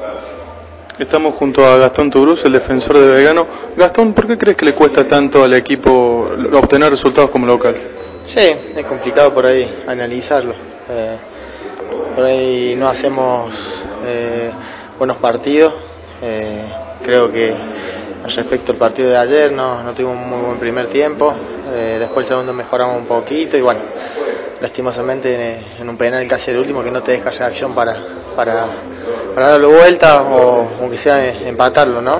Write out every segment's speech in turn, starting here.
Estamos junto a Gastón Turús, el defensor de Belgrano. Gastón, ¿por qué crees que le cuesta tanto al equipo obtener resultados como local? Sí, es complicado por ahí analizarlo. Por ahí no hacemos buenos partidos. Creo que respecto al partido de ayer no tuvimos un muy buen primer tiempo. Después el segundo mejoramos un poquito y bueno, lastimosamente en un penal casi el último que no te deja reacción para darle vuelta o aunque sea empatarlo, ¿no?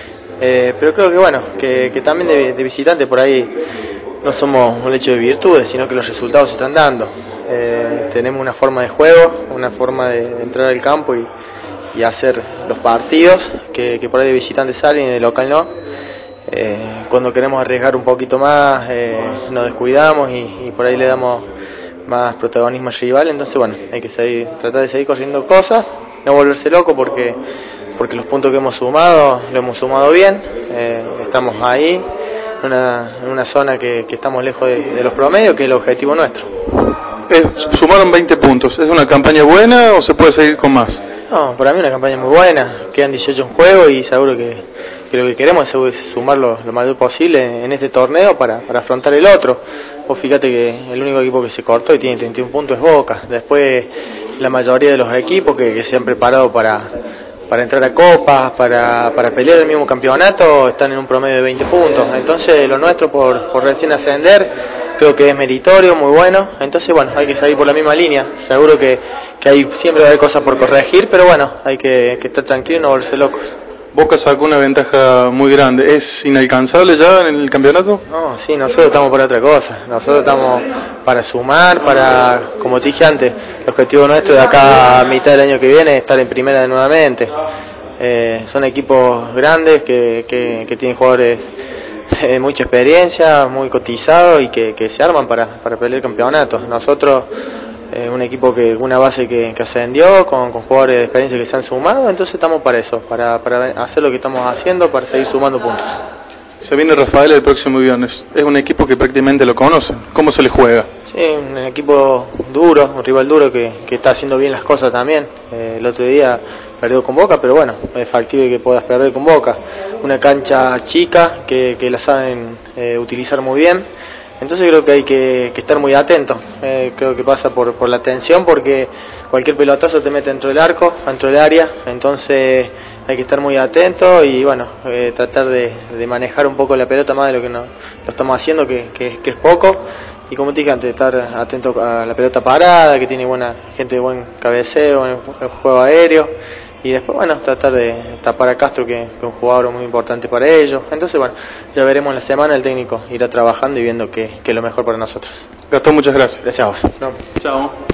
Pero creo que bueno, que también de visitante por ahí no somos un hecho de virtudes, sino que los resultados se están dando. Tenemos una forma de juego, una forma de entrar al campo y hacer los partidos que por ahí de visitante salen y de local no. Cuando queremos arriesgar un poquito más nos descuidamos y por ahí le damos más protagonismo al rival. Entonces bueno, hay que tratar de seguir corriendo cosas, no volverse loco porque los puntos que hemos sumado lo hemos sumado bien. Estamos ahí en una zona que estamos lejos de los promedios, que es el objetivo nuestro. Sumaron 20 puntos, ¿es una campaña buena o se puede seguir con más? No, para mí una campaña muy buena, quedan 18 en juego y seguro que lo que queremos es sumar lo mayor posible en este torneo para afrontar el otro. Vos fíjate que el único equipo que se cortó y tiene 31 puntos es Boca. Después la mayoría de los equipos que se han preparado para entrar a copas, para pelear el mismo campeonato, están en un promedio de 20 puntos. Entonces lo nuestro por recién ascender creo que es meritorio, muy bueno. Entonces bueno, hay que seguir por la misma línea. Seguro que hay siempre va a haber cosas por corregir, pero bueno, hay que estar tranquilo y no volverse locos. Boca sacó una ventaja muy grande. ¿Es inalcanzable ya en el campeonato? No, sí, nosotros estamos por otra cosa. Nosotros estamos para sumar, como te dije antes, el objetivo nuestro de acá a mitad del año que viene es estar en primera nuevamente. Son equipos grandes que tienen jugadores de mucha experiencia, muy cotizados y que se arman para pelear campeonatos. Nosotros un equipo una base que ascendió con jugadores de experiencia que se han sumado, entonces estamos para eso, para hacer lo que estamos haciendo, para seguir sumando puntos. Se viene Rafael el próximo viernes, es un equipo que prácticamente lo conocen. ¿Cómo se le juega? Sí, un equipo duro, un rival duro que está haciendo bien las cosas también. El otro día perdió con Boca, pero bueno, es factible que puedas perder con Boca. Una cancha chica que la saben utilizar muy bien. Entonces creo que hay que estar muy atentos. Creo que pasa por la atención, porque cualquier pelotazo te mete dentro del arco, dentro del área. Entonces hay que estar muy atentos y bueno, tratar de manejar un poco la pelota más de lo que lo estamos haciendo, que es poco. Y como te dije antes, estar atento a la pelota parada, que tiene buena gente de buen cabeceo, en el juego aéreo. Y después, bueno, tratar de tapar a Castro, que es un jugador muy importante para ellos. Entonces, bueno, ya veremos en la semana, el técnico irá trabajando y viendo qué es lo mejor para nosotros. Gastón, muchas gracias. Gracias a vos. Chao.